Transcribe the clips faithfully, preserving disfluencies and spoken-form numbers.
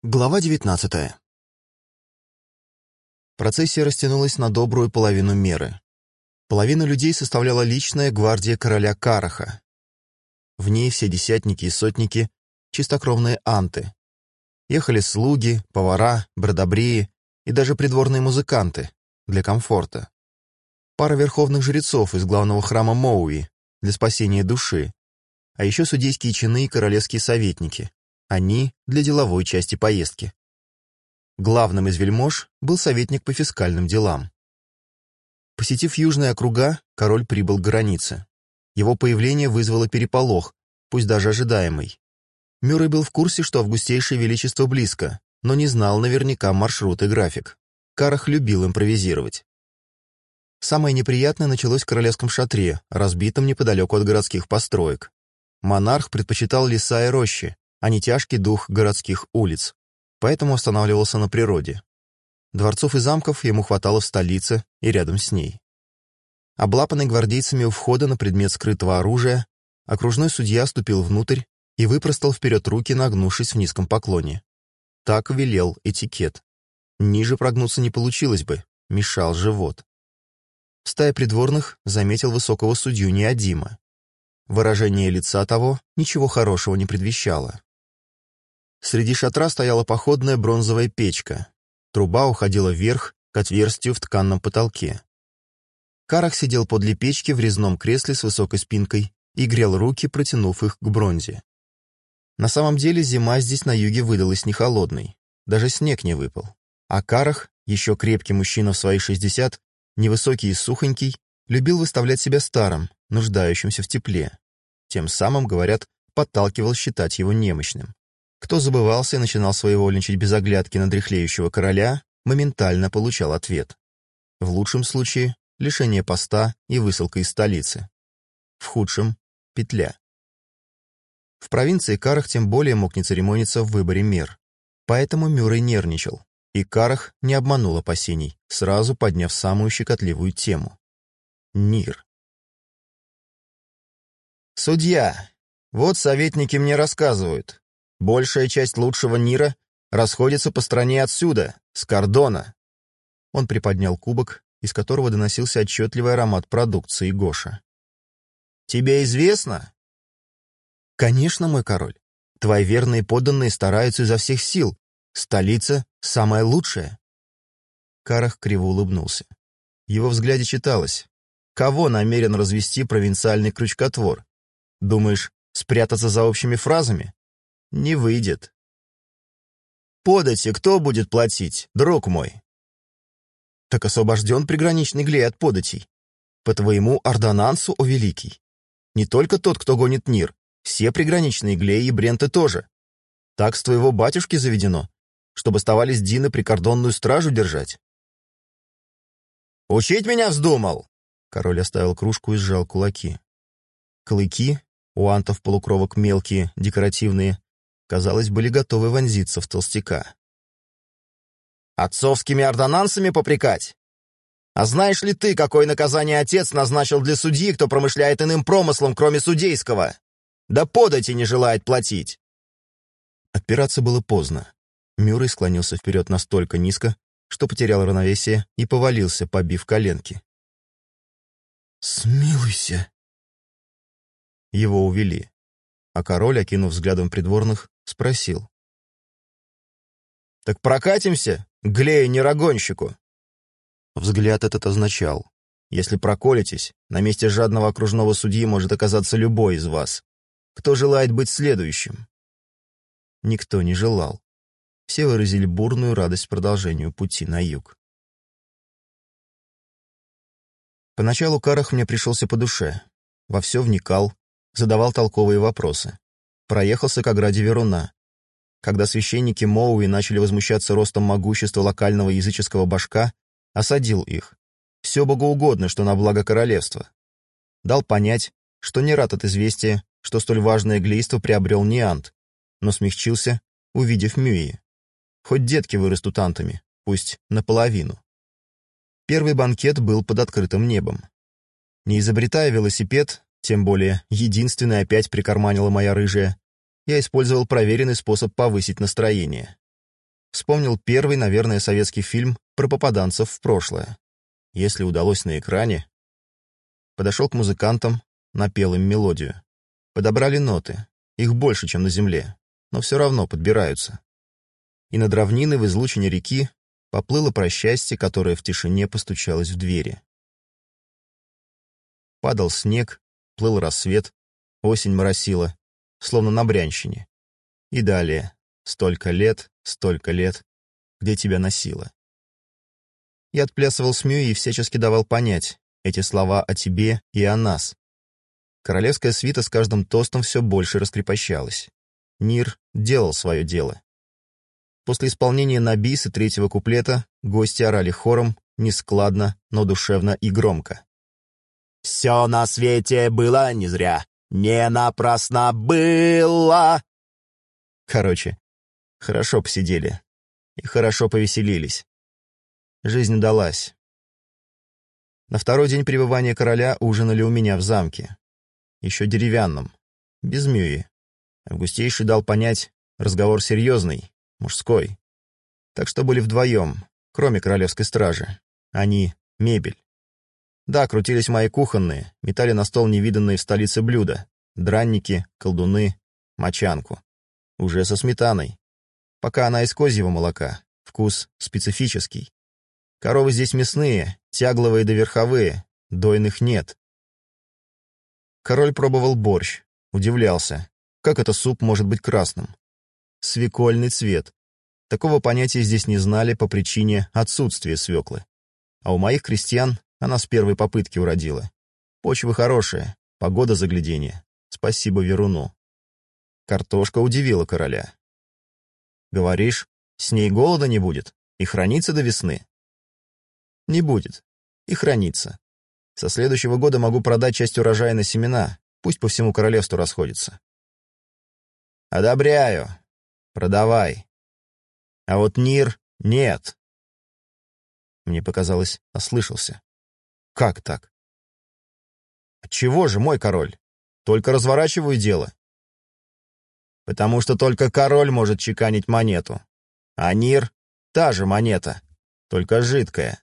Глава девятнадцатая. Процессия растянулась на добрую половину меры. Половину людей составляла личная гвардия короля Караха. В ней все десятники и сотники — чистокровные анты. Ехали слуги, повара, бродобреи и даже придворные музыканты для комфорта. Пара верховных жрецов из главного храма Моуи для спасения души, а еще судейские чины и королевские советники. Они для деловой части поездки. Главным из вельмож был советник по фискальным делам. Посетив южные округа, король прибыл к границе. Его появление вызвало переполох, пусть даже ожидаемый. Мюррей был в курсе, что августейшее величество близко, но не знал наверняка маршрут и график. Карах любил импровизировать. Самое неприятное началось в королевском шатре, разбитом неподалеку от городских построек. Монарх предпочитал леса и рощи, а не тяжкий дух городских улиц, поэтому останавливался на природе. Дворцов и замков ему хватало в столице и рядом с ней. Облапанный гвардейцами у входа на предмет скрытого оружия, окружной судья ступил внутрь и выпростал вперед руки, нагнувшись в низком поклоне. Так велел этикет. Ниже прогнуться не получилось бы, мешал живот. Стая придворных заметил высокого судью Неодима. Выражение лица того ничего хорошего не предвещало. Среди шатра стояла походная бронзовая печка. Труба уходила вверх к отверстию в тканном потолке. Карах сидел подле печки в резном кресле с высокой спинкой и грел руки, протянув их к бронзе. На самом деле зима здесь на юге выдалась не холодной, даже снег не выпал. А Карах, еще крепкий мужчина в свои шестьдесят, невысокий и сухонький, любил выставлять себя старым, нуждающимся в тепле. Тем самым, говорят, подталкивал считать его немощным. Кто забывался и начинал своевольничать без оглядки на дряхлеющего короля, моментально получал ответ. В лучшем случае — лишение поста и высылка из столицы. В худшем — петля. В провинции Карах тем более мог не церемониться в выборе мер. Поэтому Мюррей нервничал, и Карах не обманул опасений, сразу подняв самую щекотливую тему. Нир. «Судья, вот советники мне рассказывают. Большая часть лучшего Нира расходится по стране отсюда, с кордона». Он приподнял кубок, из которого доносился отчетливый аромат продукции Гоша. «Тебе известно?» «Конечно, мой король. Твои верные подданные стараются изо всех сил. Столица — самая лучшая». Карах криво улыбнулся. В его взгляде читалось: кого намерен развести провинциальный крючкотвор? Думаешь, спрятаться за общими фразами? Не выйдет. «Подати кто будет платить, друг мой?» «Так освобожден приграничный Глей от податей. По твоему ордонансу, о великий. Не только тот, кто гонит Нир, все приграничные Глеи и Бренты тоже. Так с твоего батюшки заведено, чтобы оставались Дины прикордонную стражу держать». «Учить меня вздумал?» Король оставил кружку и сжал кулаки. Клыки, у антов полукровок мелкие, декоративные, казалось, были готовы вонзиться в толстяка. «Отцовскими ордонансами попрекать? А знаешь ли ты, какое наказание отец назначил для судьи, кто промышляет иным промыслом, кроме судейского? Да подати не желает платить!» Отпираться было поздно. Мюррей склонился вперед настолько низко, что потерял равновесие и повалился, побив коленки. «Смилуйся!» Его увели, а король, окинув взглядом придворных, спросил: «Так прокатимся, Глею-нерогонщику?» Взгляд этот означал: если проколетесь, на месте жадного окружного судьи может оказаться любой из вас. Кто желает быть следующим? Никто не желал. Все выразили бурную радость продолжению пути на юг. Поначалу Карах мне пришелся по душе. Во все вникал, задавал толковые вопросы. Проехался к ограде Веруна. Когда священники Моуи начали возмущаться ростом могущества локального языческого башка, осадил их. Все богоугодно, что на благо королевства. Дал понять, что не рад от известия, что столь важное глейство приобрел Неант, но смягчился, увидев Мюи. Хоть детки вырастут антами, пусть наполовину. Первый банкет был под открытым небом. Не изобретая велосипед, тем более единственный опять прикарманила моя рыжая, я использовал проверенный способ повысить настроение. Вспомнил первый, наверное, советский фильм про попаданцев в прошлое. Если удалось на экране. Подошел к музыкантам, напел им мелодию. Подобрали ноты. Их больше, чем на земле, но все равно подбираются. И над равниной в излучине реки поплыло про счастье, которое в тишине постучалось в двери. Падал снег, плыл рассвет, осень моросила, словно на брянщине. И далее: столько лет, столько лет, где тебя носило. Я отплясывал с Мюи и всячески давал понять эти слова о тебе и о нас. Королевская свита с каждым тостом все больше раскрепощалась. Нир делал свое дело. После исполнения на бис и третьего куплета гости орали хором, нескладно, но душевно и громко. «Все на свете было не зря, не напрасно было!» Короче, хорошо посидели и хорошо повеселились. Жизнь удалась. На второй день пребывания короля ужинали у меня в замке. Еще деревянном, без Мюи. Августейший дал понять, разговор серьезный, мужской. Так что были вдвоем, кроме королевской стражи. Они — мебель. Да, крутились мои кухонные, метали на стол невиданные в столице блюда. Дранники, колдуны, мочанку. Уже со сметаной. Пока она из козьего молока. Вкус специфический. Коровы здесь мясные, тягловые да верховые. Дойных нет. Король пробовал борщ. Удивлялся. Как это суп может быть красным? Свекольный цвет. Такого понятия здесь не знали по причине отсутствия свеклы. А у моих крестьян она с первой попытки уродила. Почва хорошая, погода загляденье. Спасибо Веруну. Картошка удивила короля. Говоришь, с ней голода не будет и хранится до весны? Не будет. И хранится. Со следующего года могу продать часть урожая на семена, пусть по всему королевству расходится. Одобряю. Продавай. А вот Нир нет. Мне показалось, ослышался. Как так? Отчего же, мой король? Только разворачиваю дело. Потому что только король может чеканить монету. А Нир — та же монета, только жидкая.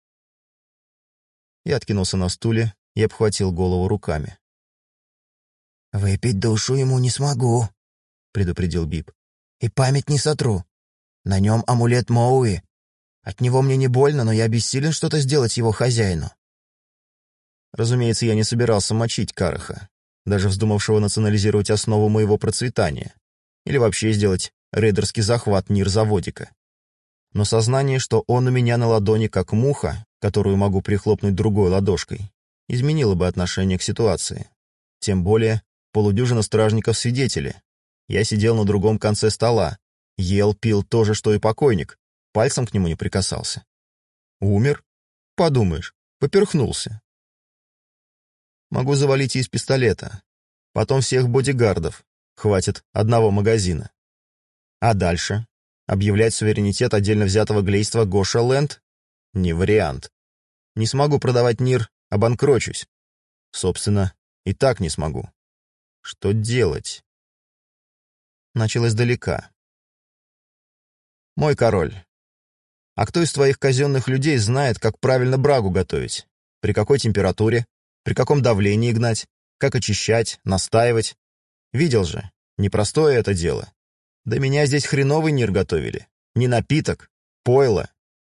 Я откинулся на стуле и обхватил голову руками. «Выпить душу ему не смогу», — предупредил Бип. «И память не сотру. На нем амулет Моуи. От него мне не больно, но я бессилен что-то сделать его хозяину». Разумеется, я не собирался мочить Караха, даже вздумавшего национализировать основу моего процветания, или вообще сделать рейдерский захват Нир-заводика. Но сознание, что он у меня на ладони как муха, которую могу прихлопнуть другой ладошкой, изменило бы отношение к ситуации. Тем более полудюжина стражников-свидетели. Я сидел на другом конце стола, ел, пил то же, что и покойник, пальцем к нему не прикасался. Умер? Подумаешь, поперхнулся. Могу завалить и из пистолета. Потом всех бодигардов. Хватит одного магазина. А дальше? Объявлять суверенитет отдельно взятого глейства Гоша-Ленд? Не вариант. Не смогу продавать Нир, обанкрочусь. Собственно, и так не смогу. Что делать? Начал издалека. Мой король, а кто из твоих казенных людей знает, как правильно брагу готовить? При какой температуре? При каком давлении гнать? Как очищать, настаивать? Видел же, непростое это дело. Да меня здесь хреновый Нир готовили. Не напиток, пойло.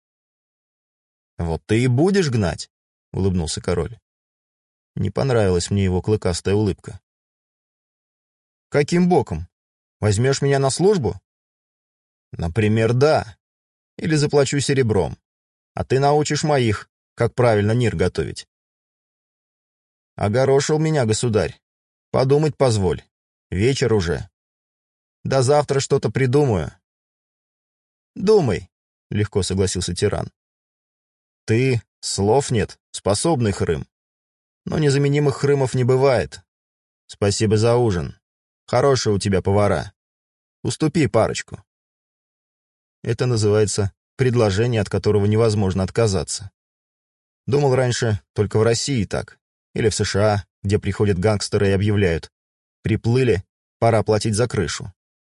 «Вот ты и будешь гнать», — улыбнулся король. Не понравилась мне его клыкастая улыбка. «Каким боком? Возьмешь меня на службу?» «Например, да. Или заплачу серебром. А ты научишь моих, как правильно Нир готовить». «Огорошил меня, государь. Подумать позволь. Вечер уже. До завтра что-то придумаю». «Думай», — легко согласился тиран. «Ты, слов нет, способный хрым. Но незаменимых хрымов не бывает. Спасибо за ужин. Хорошие у тебя повара. Уступи парочку». Это называется предложение, от которого невозможно отказаться. Думал раньше, только в России так. Или в США, где приходят гангстеры и объявляют: «Приплыли, пора платить за крышу».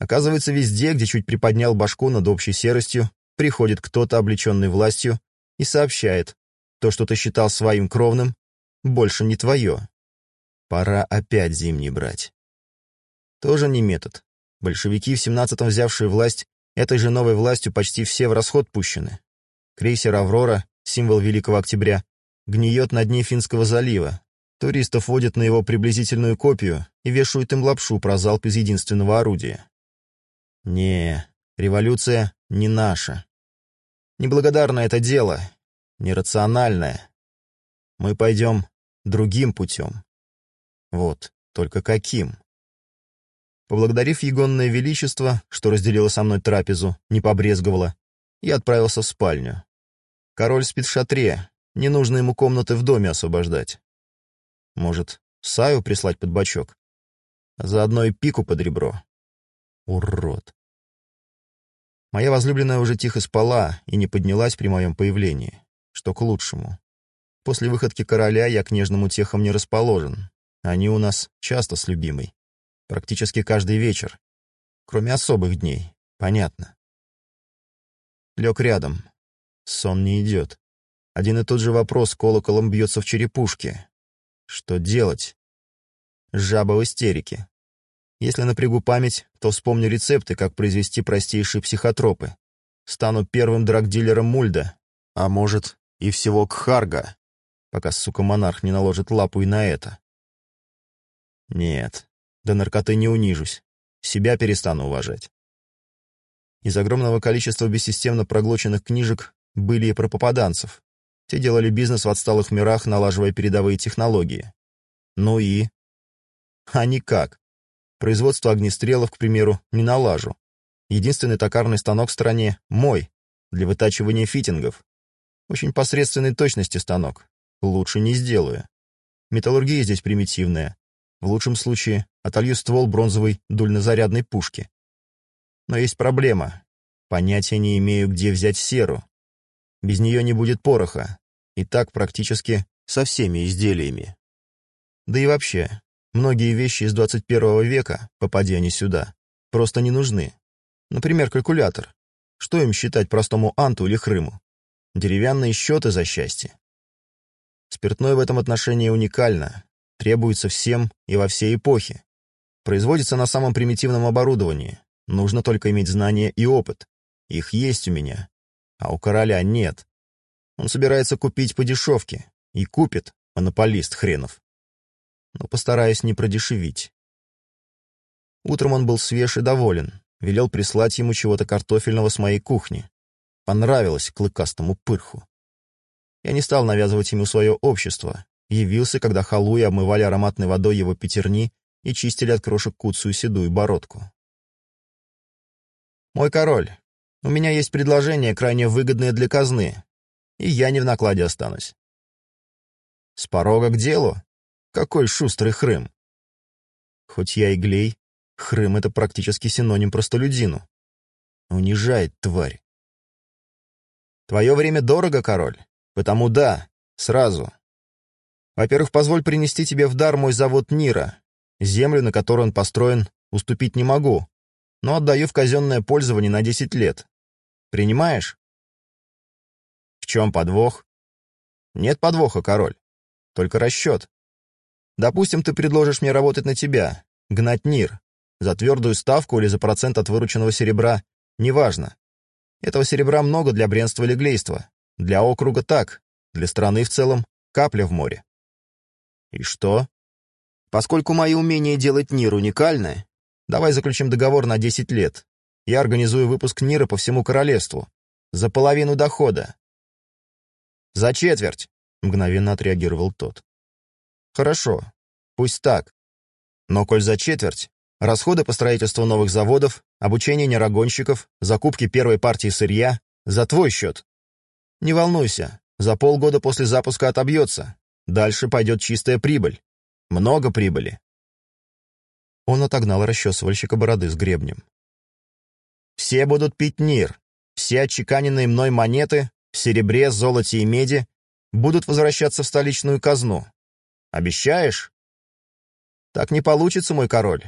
Оказывается, везде, где чуть приподнял башку над общей серостью, приходит кто-то, облеченный властью, и сообщает: то, что ты считал своим кровным, больше не твое. Пора опять Зимний брать. Тоже не метод. Большевики, в семнадцатом взявшие власть, этой же новой властью почти все в расход пущены. Крейсер «Аврора», символ Великого Октября, гниет на дне Финского залива. Туристов водят на его приблизительную копию и вешают им лапшу про залп из единственного орудия. Не, революция не наша. Неблагодарное это дело, нерациональное. Мы пойдем другим путем. Вот, только каким? Поблагодарив Егонное Величество, что разделило со мной трапезу, не побрезговало, я отправился в спальню. Король спит в шатре, не нужно ему комнаты в доме освобождать. Может, Саю прислать под бочок? А заодно и пику под ребро. Урод. Моя возлюбленная уже тихо спала и не поднялась при моем появлении, что к лучшему. После выходки короля я к нежным утехам не расположен. Они у нас часто с любимой. Практически каждый вечер. Кроме особых дней, понятно. Лег рядом. Сон не идет. Один и тот же вопрос колоколом бьется в черепушке. Что делать? Жаба в истерике. Если напрягу память, то вспомню рецепты, как произвести простейшие психотропы. Стану первым драгдилером Мульда, а может, и всего Кхарга, пока, сука, монарх не наложит лапу и на это. Нет, до наркоты не унижусь, себя перестану уважать. Из огромного количества бессистемно проглоченных книжек были и про попаданцев. Те делали бизнес в отсталых мирах, налаживая передовые технологии. Ну и? А никак. Производство огнестрелов, к примеру, не налажу. Единственный токарный станок в стране — мой, для вытачивания фитингов. Очень посредственной точности станок. Лучше не сделаю. Металлургия здесь примитивная. В лучшем случае отолью ствол бронзовой дульнозарядной пушки. Но есть проблема. Понятия не имею, где взять серу. Без нее не будет пороха. И так практически со всеми изделиями. Да и вообще, многие вещи из двадцать первого века, попадя они сюда, просто не нужны. Например, калькулятор. Что им считать простому анту или хрыму? Деревянные счеты за счастье. Спиртное в этом отношении уникально. Требуется всем и во все эпохи. Производится на самом примитивном оборудовании. Нужно только иметь знания и опыт. Их есть у меня. А у короля нет. Он собирается купить по дешевке. И купит, монополист хренов. Но постараюсь не продешевить. Утром он был свеж и доволен. Велел прислать ему чего-то картофельного с моей кухни. Понравилось клыкастому пырху. Я не стал навязывать ему свое общество. Явился, когда халуи обмывали ароматной водой его пятерни и чистили от крошек куцую седую бородку. «Мой король, у меня есть предложение, крайне выгодное для казны, и я не в накладе останусь». «С порога к делу? Какой шустрый хрым!» Хоть я и глей, хрым — это практически синоним простолюдину. Унижает, тварь. «Твое время дорого, король, потому да, сразу. Во-первых, позволь принести тебе в дар мой завод Нира. Землю, на которой он построен, уступить не могу, но отдаю в казенное пользование на десять лет. Принимаешь?» «В чем подвох?» «Нет подвоха, король. Только расчет. Допустим, ты предложишь мне работать на тебя, гнать Нир, за твердую ставку или за процент от вырученного серебра, неважно. Этого серебра много для бренства или глейства. Для округа так, для страны в целом капля в море». «И что?» «Поскольку мои умения делать Нир уникальны, давай заключим договор на десять лет. Я организую выпуск Нира по всему королевству. За половину дохода». «За четверть», — мгновенно отреагировал тот. «Хорошо, пусть так. Но коль за четверть, расходы по строительству новых заводов, обучение нейрогонщиков, закупки первой партии сырья за твой счет. Не волнуйся, за полгода после запуска отобьется. Дальше пойдет чистая прибыль. Много прибыли». Он отогнал расчесывальщика бороды с гребнем. «Все будут пить Нир. Все отчеканенные мной монеты в серебре, золоте и меди будут возвращаться в столичную казну. Обещаешь?» «Так не получится, мой король.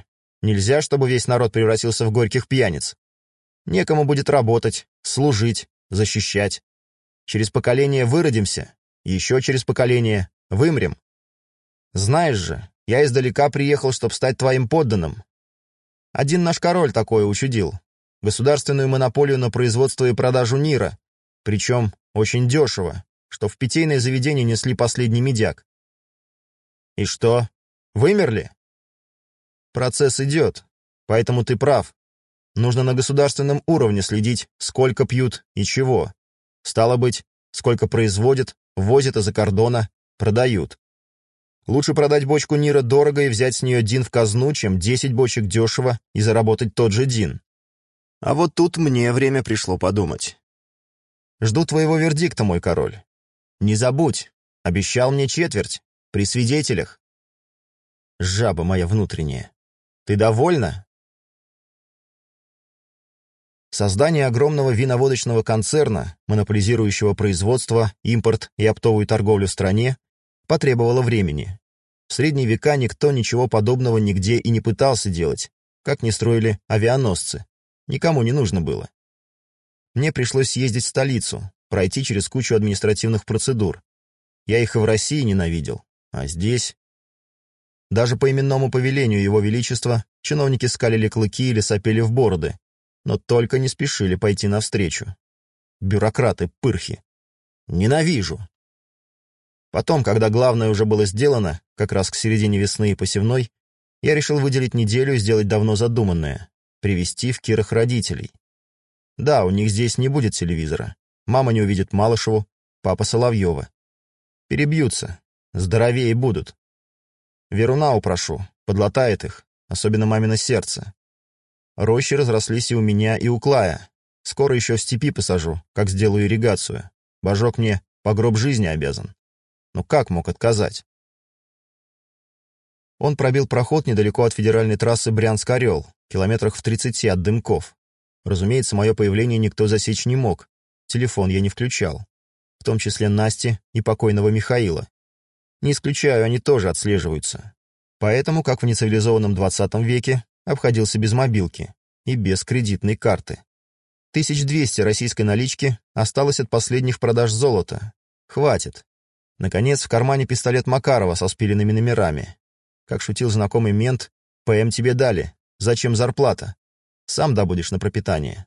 Нельзя, чтобы весь народ превратился в горьких пьяниц. Некому будет работать, служить, защищать. Через поколение выродимся, еще через поколение вымрем. Знаешь же, я издалека приехал, чтобы стать твоим подданным. Один наш король такое учудил. Государственную монополию на производство и продажу нира, причем очень дешево, что в питейное заведение несли последний медяк. И что, вымерли? Процесс идет, поэтому ты прав. Нужно на государственном уровне следить, сколько пьют и чего. Стало быть, сколько производят, возят из-за кордона, продают. Лучше продать бочку нира дорого и взять с нее дин в казну, чем десять бочек дешево и заработать тот же дин. А вот тут мне время пришло подумать. Жду твоего вердикта, мой король. Не забудь, обещал мне четверть, при свидетелях. Жаба моя внутренняя. Ты довольна? Создание огромного виноводочного концерна, монополизирующего производство, импорт и оптовую торговлю в стране, потребовало времени. В средние века никто ничего подобного нигде и не пытался делать, как не строили авианосцы. Никому не нужно было. Мне пришлось съездить в столицу, пройти через кучу административных процедур. Я их и в России ненавидел, а здесь... Даже по именному повелению Его Величества чиновники скалили клыки или сопели в бороды, но только не спешили пойти навстречу. Бюрократы-пырхи. Ненавижу. Потом, когда главное уже было сделано, как раз к середине весны и посевной, я решил выделить неделю и сделать давно задуманное — привезти в Кирах родителей. Да, у них здесь не будет телевизора. Мама не увидит Малышеву, папа Соловьева. Перебьются, здоровее будут. Веруна упрошу, подлатает их, особенно мамино сердце. Рощи разрослись и у меня, и у Клая. Скоро еще в степи посажу, как сделаю ирригацию. Божок мне по гроб жизни обязан. Ну как мог отказать? Он пробил проход недалеко от федеральной трассы Брянск-Орел, километрах в тридцати от Дымков. Разумеется, мое появление никто засечь не мог. Телефон я не включал. В том числе Насти и покойного Михаила. Не исключаю, они тоже отслеживаются. Поэтому, как в нецивилизованном двадцатом веке, обходился без мобилки и без кредитной карты. тысяча двести российской налички осталось от последних продаж золота. Хватит. Наконец, в кармане пистолет Макарова со спиленными номерами. Как шутил знакомый мент, ПМ тебе дали. Зачем зарплата? Сам добудешь на пропитание.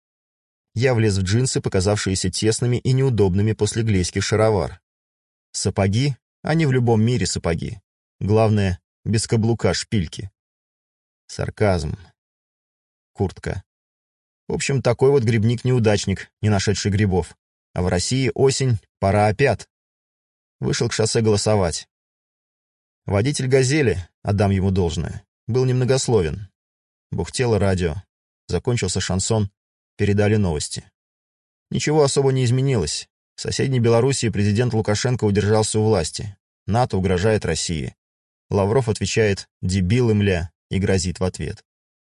Я влез в джинсы, показавшиеся тесными и неудобными после глейских шаровар. Сапоги, они в любом мире сапоги. Главное, без каблука шпильки. Сарказм. Куртка. В общем, такой вот грибник-неудачник, не нашедший грибов. А в России осень, пора опять. Вышел к шоссе голосовать. Водитель «Газели», отдам ему должное, был немногословен. Бухтело радио. Закончился шансон, передали новости. Ничего особо не изменилось. В соседней Белоруссии президент Лукашенко удержался у власти. НАТО угрожает России. Лавров отвечает «дебилы, мля» и грозит в ответ.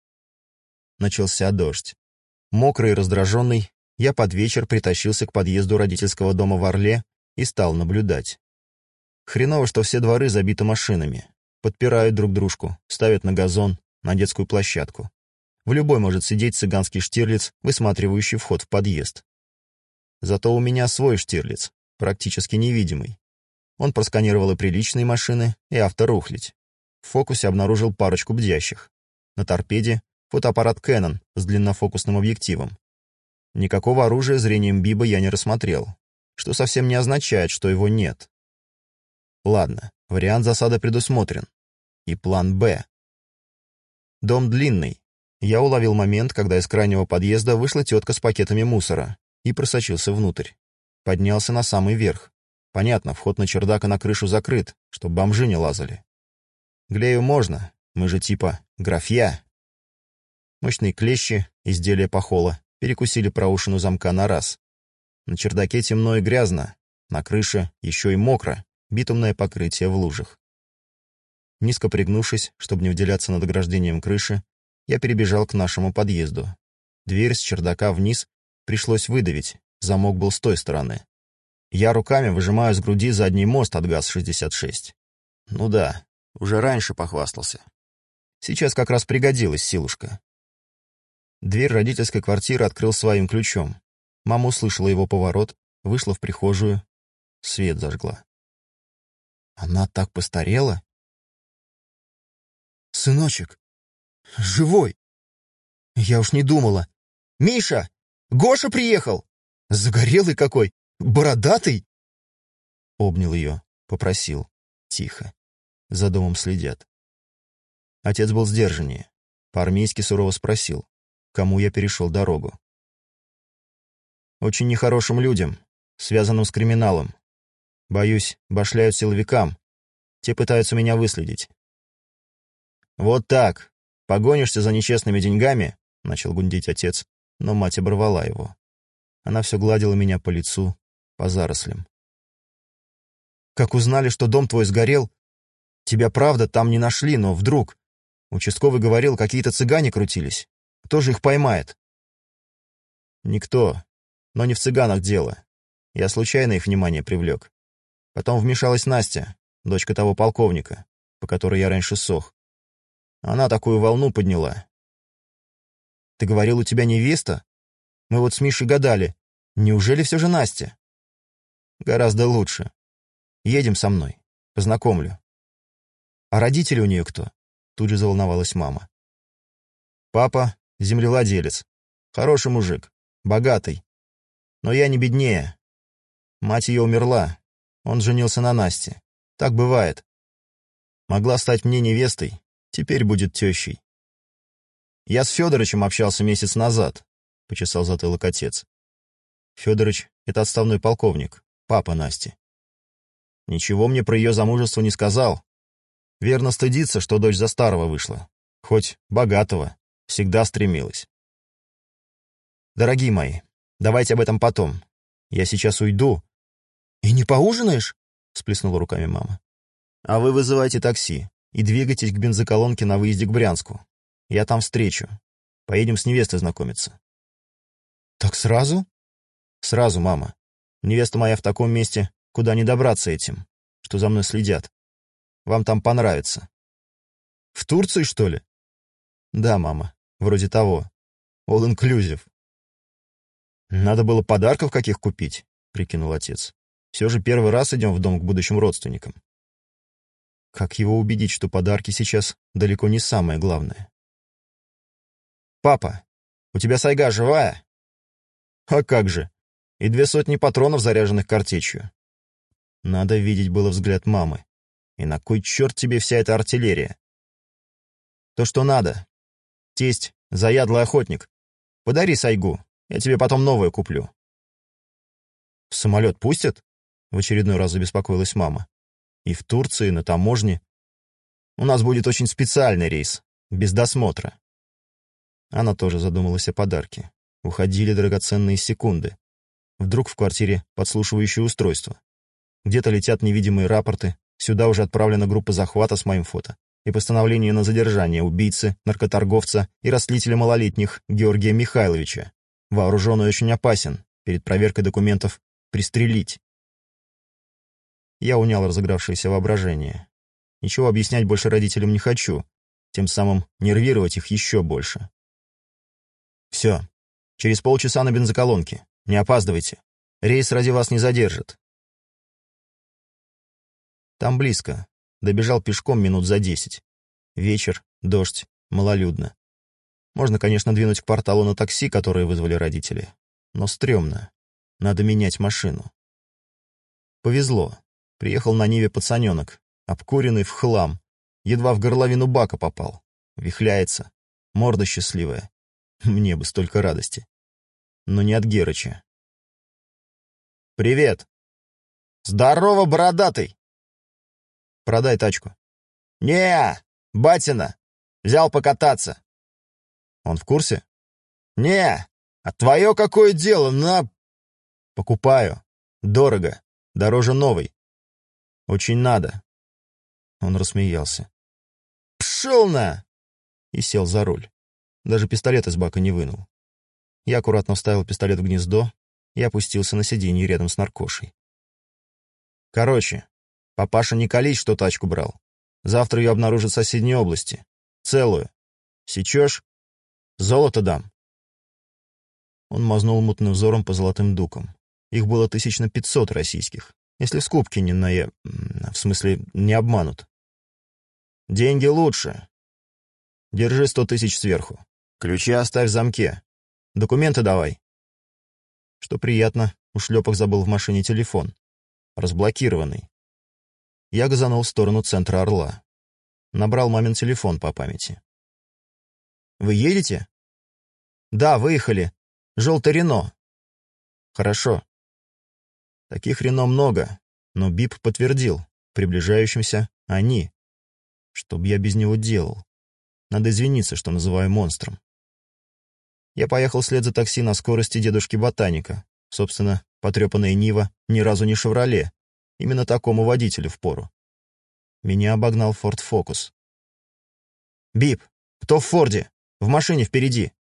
Начался дождь. Мокрый и раздраженный, я под вечер притащился к подъезду родительского дома в Орле и стал наблюдать. Хреново, что все дворы забиты машинами. Подпирают друг дружку, ставят на газон, на детскую площадку. В любой может сидеть цыганский Штирлиц, высматривающий вход в подъезд. Зато у меня свой Штирлиц, практически невидимый. Он просканировал и приличные машины, и авторухлядь. В фокусе обнаружил парочку бдящих. На торпеде фотоаппарат Canon с длиннофокусным объективом. Никакого оружия зрением Биба я не рассмотрел, что совсем не означает, что его нет. Ладно, вариант засады предусмотрен. И план «Б». Дом длинный. Я уловил момент, когда из крайнего подъезда вышла тетка с пакетами мусора и просочился внутрь. Поднялся на самый верх. Понятно, вход на чердак и на крышу закрыт, чтобы бомжи не лазали. Глею можно, мы же типа графья. Мощные клещи, изделия пахола, перекусили проушину замка на раз. На чердаке темно и грязно, на крыше еще и мокро, битумное покрытие в лужах. Низко пригнувшись, чтобы не выделяться над ограждением крыши, я перебежал к нашему подъезду. Дверь с чердака вниз пришлось выдавить, замок был с той стороны. Я руками выжимаю с груди задний мост от ГАЗ шестьдесят шесть. Ну да, уже раньше похвастался. Сейчас как раз пригодилась силушка». Дверь родительской квартиры открыл своим ключом. Мама услышала его поворот, вышла в прихожую, свет зажгла. Она так постарела? «Сыночек, живой! Я уж не думала. Миша, Гоша приехал! Загорелый какой, бородатый!» Обнял ее, попросил. Тихо. За домом следят. Отец был сдержаннее. По-армейски сурово спросил, кому я перешел дорогу. «Очень нехорошим людям, связанным с криминалом. Боюсь, башляют силовикам. Те пытаются меня выследить». «Вот так. Погонишься за нечестными деньгами?» — начал гундеть отец, но мать оборвала его. Она все гладила меня по лицу, по зарослям. «Как узнали, что дом твой сгорел, тебя, правда, там не нашли, но вдруг...» Участковый говорил, какие-то цыгане крутились. Кто же их поймает? Никто. Но не в цыганах дело. Я случайно их внимание привлек. Потом вмешалась Настя, дочка того полковника, по которой я раньше сох. Она такую волну подняла. Ты говорил, у тебя невеста? Мы вот с Мишей гадали. Неужели все же Настя? Гораздо лучше. Едем со мной. Познакомлю. А родители у нее кто? Тут же заволновалась мама. Папа — землевладелец. Хороший мужик. Богатый. Но я не беднее. Мать ее умерла. Он женился на Насте. Так бывает. Могла стать мне невестой. Теперь будет тещей. Я с Федорычем общался месяц назад, — почесал затылок отец. Федорыч — это отставной полковник, папа Насти. Ничего мне про ее замужество не сказал. Верно стыдится, что дочь за старого вышла. Хоть богатого, всегда стремилась. Дорогие мои, давайте об этом потом. Я сейчас уйду. И не поужинаешь? — всплеснула руками мама. А вы вызывайте такси и двигайтесь к бензоколонке на выезде к Брянску. Я там встречу. Поедем с невестой знакомиться. Так сразу? Сразу, мама. Невеста моя в таком месте, куда не добраться этим, что за мной следят. Вам там понравится. В Турции, что ли? Да, мама, вроде того. All inclusive. Надо было подарков каких купить, прикинул отец. Все же первый раз идем в дом к будущим родственникам. Как его убедить, что подарки сейчас далеко не самое главное? «Папа, у тебя сайга живая?» «А как же? И две сотни патронов, заряженных картечью». Надо видеть было взгляд мамы. И на кой черт тебе вся эта артиллерия? То, что надо. Тесть — заядлый охотник. Подари сайгу, я тебе потом новую куплю. В самолет пустят? В очередной раз забеспокоилась мама. И в Турции, на таможне. У нас будет очень специальный рейс, без досмотра. Она тоже задумалась о подарке. Уходили драгоценные секунды. Вдруг в квартире подслушивающее устройство. Где-то летят невидимые рапорты. Сюда уже отправлена группа захвата с моим фото и постановление на задержание убийцы, наркоторговца и растлителя малолетних Георгия Михайловича. Вооруженный очень опасен. Перед проверкой документов пристрелить. Я унял разыгравшееся воображение. Ничего объяснять больше родителям не хочу, тем самым нервировать их еще больше. Все. Через полчаса на бензоколонке. Не опаздывайте. Рейс ради вас не задержит. Там близко. Добежал пешком минут за десять. Вечер, дождь, малолюдно. Можно, конечно, двинуть к порталу на такси, которое вызвали родители. Но стрёмно. Надо менять машину. Повезло. Приехал на Ниве пацаненок, обкуренный в хлам. Едва в горловину бака попал. Вихляется. Морда счастливая. Мне бы столько радости. Но не от Герыча. «Привет!» «Здорово, бородатый!» «Продай тачку». «Не, батина! Взял покататься». «Он в курсе?» «Не, а твое какое дело, на...» «Покупаю. Дорого. Дороже новой. Очень надо». Он рассмеялся. «Пшел на!» И сел за руль. Даже пистолет из бака не вынул. Я аккуратно вставил пистолет в гнездо и опустился на сиденье рядом с наркошей. «Короче, папаша не колись, что тачку брал. Завтра ее обнаружат в соседней области. целую. Сечешь? Золото дам». Он мазнул мутным взором по золотым дукам. Их было тысяч на пятьсот российских, если в скупке не на... в смысле, не обманут. «Деньги лучше. Держи сто тысяч сверху. Ключи оставь в замке. Документы давай». Что приятно, у шлепок забыл в машине телефон. Разблокированный. Я газанул в сторону центра Орла. Набрал мамин телефон по памяти. «Вы едете?» «Да, выехали. Желтый Рено». «Хорошо». Таких Рено много, но Бип подтвердил, приближающимся они. Что б я без него делал? Надо извиниться, что называю монстром. Я поехал вслед за такси на скорости дедушки-ботаника. Собственно, потрепанная Нива ни разу не «Шевроле». Именно такому водителю впору. Меня обогнал Форд Фокус. «Бип, кто в Форде? В машине впереди!»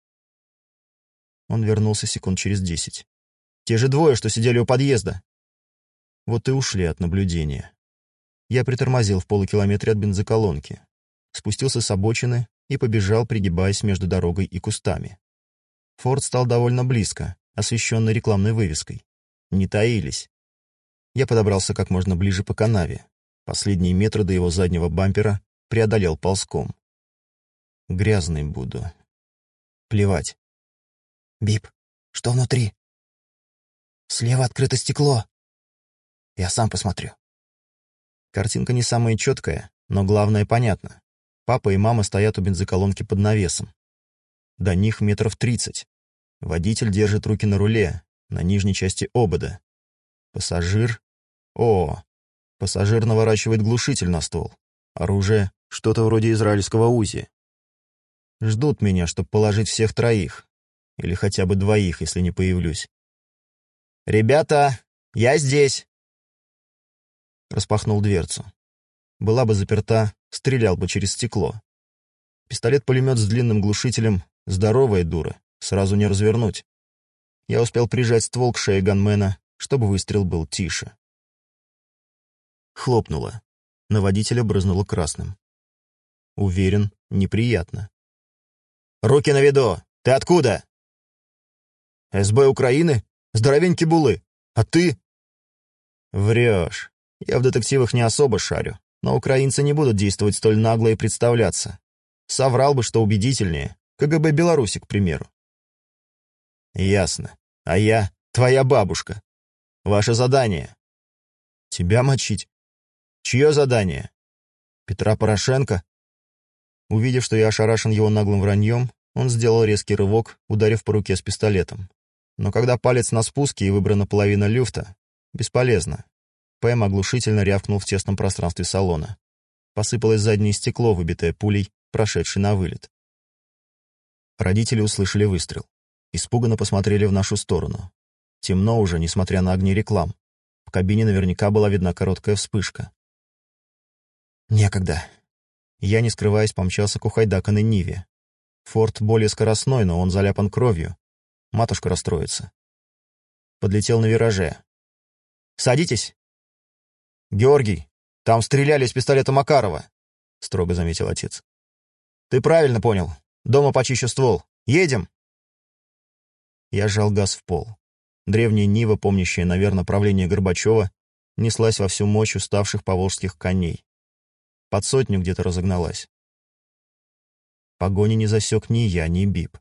Он вернулся секунд через десять. «Те же двое, что сидели у подъезда». Вот и ушли от наблюдения. Я притормозил в полукилометре от бензоколонки, спустился с обочины и побежал, пригибаясь между дорогой и кустами. Форд стал довольно близко, освещенный рекламной вывеской. Не таились. Я подобрался как можно ближе по канаве. Последние метры до его заднего бампера преодолел ползком. Грязный буду. Плевать. «Бип, что внутри?» «Слева открыто стекло. Я сам посмотрю». Картинка не самая четкая, но главное понятно. Папа и мама стоят у бензоколонки под навесом. До них метров тридцать. Водитель держит руки на руле, на нижней части обода. Пассажир... О, пассажир наворачивает глушитель на ствол. Оружие — что-то вроде израильского УЗИ. Ждут меня, чтобы положить всех троих. Или хотя бы двоих, если не появлюсь. «Ребята, я здесь!» Распахнул дверцу. Была бы заперта, стрелял бы через стекло. Пистолет-пулемет с длинным глушителем — здоровая дура, сразу не развернуть. Я успел прижать ствол к шее ганмена, чтобы выстрел был тише. Хлопнуло. На водителя брызнуло красным. Уверен, неприятно. «Руки на виду! Ты откуда?» «СБ Украины? Здоровенький Булы. А ты?» «Врешь. Я в детективах не особо шарю, но украинцы не будут действовать столь нагло и представляться. Соврал бы, что убедительнее. КГБ Беларуси, к примеру». «Ясно. А я твоя бабушка. Ваше задание». «Тебя мочить?» «Чье задание?» «Петра Порошенко?» Увидев, что я ошарашен его наглым враньем, он сделал резкий рывок, ударив по руке с пистолетом. Но когда палец на спуске и выбрана половина люфта, бесполезно. Пэм оглушительно рявкнул в тесном пространстве салона. Посыпалось заднее стекло, выбитое пулей, прошедшей на вылет. Родители услышали выстрел. Испуганно посмотрели в нашу сторону. Темно уже, несмотря на огни реклам. В кабине наверняка была видна короткая вспышка. Некогда. Я, не скрываясь, помчался к ухайдаканной Ниве. Форд более скоростной, но он заляпан кровью. Матушка расстроится. Подлетел на вираже. «Садитесь!» «Георгий, там стреляли из пистолета Макарова», — строго заметил отец. «Ты правильно понял. Дома почищу ствол. Едем!» Я сжал газ в пол. Древняя Нива, помнящая, наверное, правление Горбачева, неслась во всю мощь уставших поволжских коней. Под сотню где-то разогналась. Погони не засек ни я, ни Бип.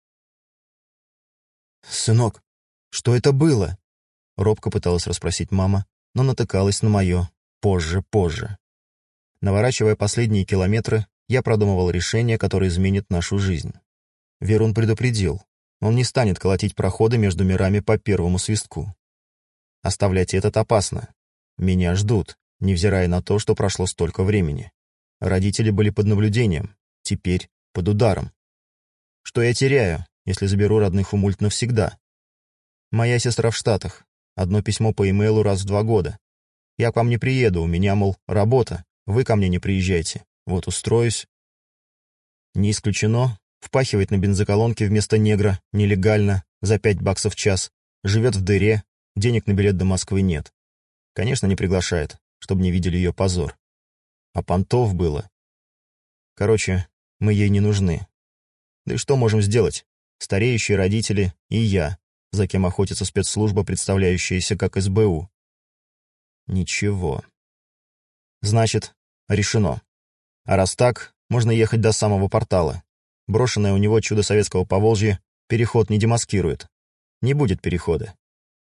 «Сынок, что это было?» Робко пыталась расспросить мама, но натыкалась на мое «позже, позже». Наворачивая последние километры, я продумывал решение, которое изменит нашу жизнь. Верун предупредил, он не станет колотить проходы между мирами по первому свистку. Оставлять этот опасно. Меня ждут, невзирая на то, что прошло столько времени. Родители были под наблюдением, теперь под ударом. Что я теряю, если заберу родных у мульт навсегда? Моя сестра в Штатах. Одно письмо по имейлу раз в два года. Я к вам не приеду, у меня, мол, работа. Вы ко мне не приезжайте. Вот устроюсь. Не исключено, впахивает на бензоколонке вместо негра, нелегально, за пять баксов в час. Живет в дыре, денег на билет до Москвы нет. Конечно, не приглашает, чтобы не видели ее позор. А понтов было. Короче, Мы ей не нужны. Да и что можем сделать? Стареющие родители и я, за кем охотится спецслужба, представляющаяся как эс бэ у. Ничего. Значит, решено. А раз так, можно ехать до самого портала. Брошенное у него чудо советского Поволжья переход не демаскирует. Не будет перехода.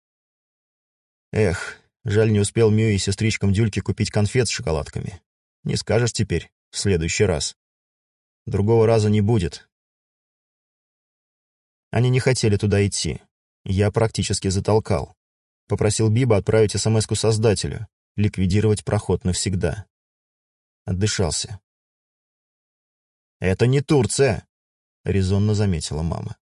Эх, жаль, не успел Мю и сестричкам Дюльке купить конфет с шоколадками. Не скажешь теперь, в следующий раз. Другого раза не будет. Они не хотели туда идти. Я практически затолкал. Попросил Биба отправить эс эм эску создателю, ликвидировать проход навсегда. Отдышался. «Это не Турция», — резонно заметила мама.